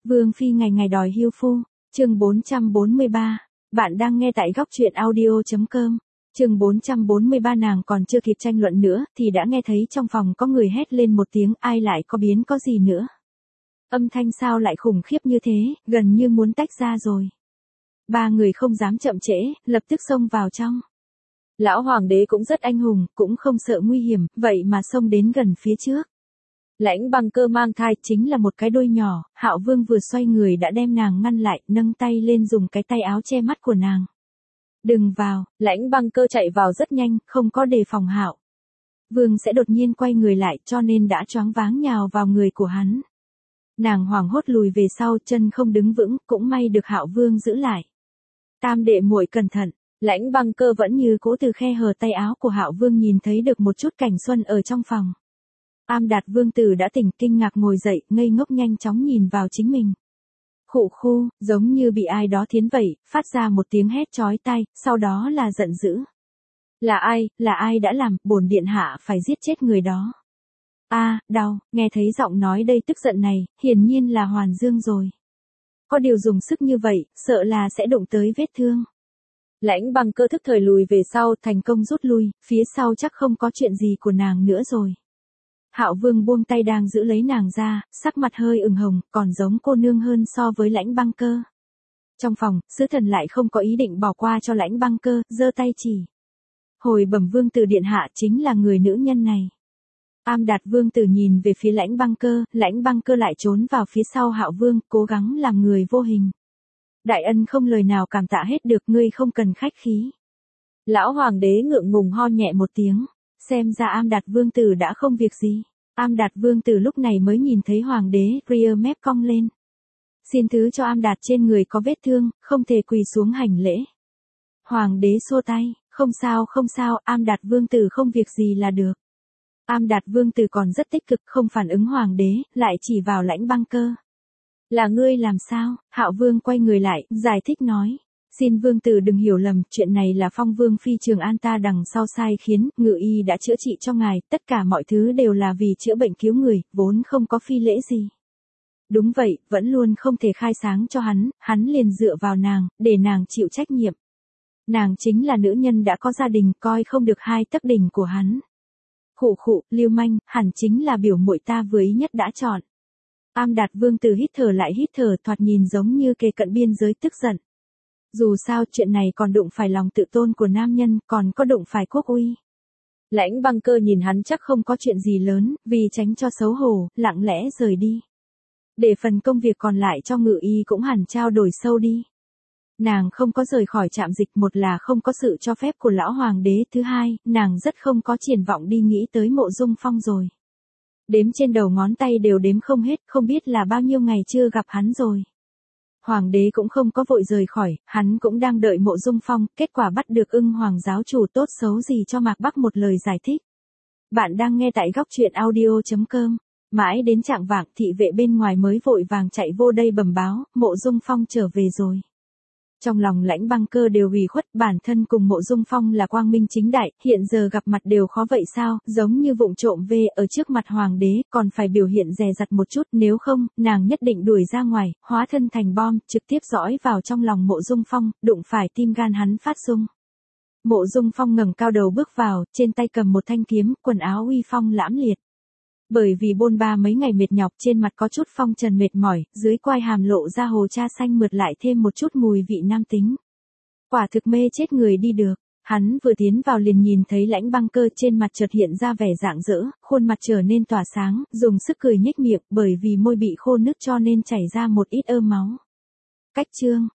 Vương phi ngày ngày đòi hưu phu, chương 443, bạn đang nghe tại góc truyện audio.com. Chương 443 nàng còn chưa kịp tranh luận nữa thì đã nghe thấy trong phòng có người hét lên một tiếng, ai lại có biến có gì nữa. Âm thanh sao lại khủng khiếp như thế, gần như muốn tách ra rồi. Ba người không dám chậm trễ, lập tức xông vào trong. Lão hoàng đế cũng rất anh hùng, cũng không sợ nguy hiểm, vậy mà xông đến gần phía trước. Lãnh Băng Cơ mang thai chính là một cái đôi nhỏ, Hạo Vương vừa xoay người đã đem nàng ngăn lại, nâng tay lên dùng cái tay áo che mắt của nàng. Đừng vào, Lãnh Băng Cơ chạy vào rất nhanh, không có đề phòng Hạo Vương sẽ đột nhiên quay người lại cho nên đã choáng váng nhào vào người của hắn. Nàng hoảng hốt lùi về sau, chân không đứng vững, cũng may được Hạo Vương giữ lại. Tam đệ muội cẩn thận. Lãnh Băng Cơ vẫn như cũ từ khe hở tay áo của Hạo Vương nhìn thấy được một chút cảnh xuân ở trong phòng. Am Đạt Vương tử đã tỉnh, kinh ngạc ngồi dậy, ngây ngốc nhanh chóng nhìn vào chính mình. Khụ khu, giống như bị ai đó thiến vậy, phát ra một tiếng hét chói tai, sau đó là giận dữ. Là ai đã làm, bổn điện hạ phải giết chết người đó. Đau, nghe thấy giọng nói đây tức giận này, hiển nhiên là Hoàn Dương rồi. Có điều dùng sức như vậy, sợ là sẽ đụng tới vết thương. Lãnh Băng Cơ thức thời lùi về sau, thành công rút lui, phía sau chắc không có chuyện gì của nàng nữa rồi. Hạo Vương buông tay đang giữ lấy nàng ra, sắc mặt hơi ửng hồng, còn giống cô nương hơn so với Lãnh Băng Cơ. Trong phòng, sứ thần lại không có ý định bỏ qua cho Lãnh Băng Cơ, giơ tay chỉ. Hồi bẩm Vương tử điện hạ chính là người nữ nhân này. Am Đạt Vương tử nhìn về phía Lãnh Băng Cơ lại trốn vào phía sau Hạo Vương, cố gắng làm người vô hình. Đại ân không lời nào cảm tạ hết được, ngươi không cần khách khí. Lão hoàng đế ngượng ngùng ho nhẹ một tiếng, xem ra Am Đạt Vương tử đã không việc gì. Am Đạt Vương tử lúc này mới nhìn thấy hoàng đế, ria mép cong lên. Xin thứ cho Am Đạt trên người có vết thương, không thể quỳ xuống hành lễ. Hoàng đế xua tay, không sao, Am Đạt Vương tử không việc gì là được. Am Đạt Vương tử còn rất tích cực, không phản ứng hoàng đế, lại chỉ vào Lãnh Băng Cơ. Là ngươi làm sao? Hạo Vương quay người lại, giải thích nói. Xin Vương tử đừng hiểu lầm, chuyện này là Phong Vương phi Trường An ta đằng sau sai khiến, ngự y đã chữa trị cho ngài, tất cả mọi thứ đều là vì chữa bệnh cứu người, vốn không có phi lễ gì. Đúng vậy, vẫn luôn không thể khai sáng cho hắn liền dựa vào nàng, để nàng chịu trách nhiệm. Nàng chính là nữ nhân đã có gia đình, coi không được hai tấc đỉnh của hắn. Khụ, lưu manh, hẳn chính là biểu muội ta vừa ý nhất đã chọn. Am Đạt Vương tử hít thở lại hít thở, thoạt nhìn giống như kề cận biên giới tức giận. Dù sao chuyện này còn đụng phải lòng tự tôn của nam nhân, còn có đụng phải quốc uy. Lãnh Băng Cơ nhìn hắn chắc không có chuyện gì lớn, vì tránh cho xấu hổ, lặng lẽ rời đi. Để phần công việc còn lại cho ngự y cũng hẳn trao đổi sâu đi. Nàng không có rời khỏi trạm dịch, một là không có sự cho phép của lão hoàng đế, thứ hai, nàng rất không có triển vọng đi nghĩ tới Mộ Dung Phong rồi. Đếm trên đầu ngón tay đều đếm không hết, không biết là bao nhiêu ngày chưa gặp hắn rồi. Hoàng đế cũng không có vội rời khỏi, hắn cũng đang đợi Mộ Dung Phong, kết quả bắt được Ưng Hoàng giáo chủ tốt xấu gì cho Mạc Bắc một lời giải thích. Bạn đang nghe tại góc truyện audio.com. Mãi đến chạng vạng, thị vệ bên ngoài mới vội vàng chạy vô đây bẩm báo, Mộ Dung Phong trở về rồi. Trong lòng Lãnh Băng Cơ đều ủy khuất, bản thân cùng Mộ Dung Phong là quang minh chính đại, hiện giờ gặp mặt đều khó vậy sao, giống như vụng trộm về ở trước mặt hoàng đế, còn phải biểu hiện dè dặt một chút, nếu không, nàng nhất định đuổi ra ngoài, hóa thân thành bom, trực tiếp dõi vào trong lòng Mộ Dung Phong, đụng phải tim gan hắn phát rung. Mộ Dung Phong ngẩng cao đầu bước vào, trên tay cầm một thanh kiếm, quần áo uy phong lãm liệt. Bởi vì bôn ba mấy ngày mệt nhọc, trên mặt có chút phong trần mệt mỏi, dưới quai hàm lộ ra hồ cha xanh mượt lại thêm một chút mùi vị nam tính. Quả thực mê chết người đi được. Hắn vừa tiến vào liền nhìn thấy Lãnh Băng Cơ, trên mặt chợt hiện ra vẻ rạng rỡ, khuôn mặt trở nên tỏa sáng, dùng sức cười nhếch miệng, bởi vì môi bị khô nứt cho nên chảy ra một ít ơ máu. Cách chương,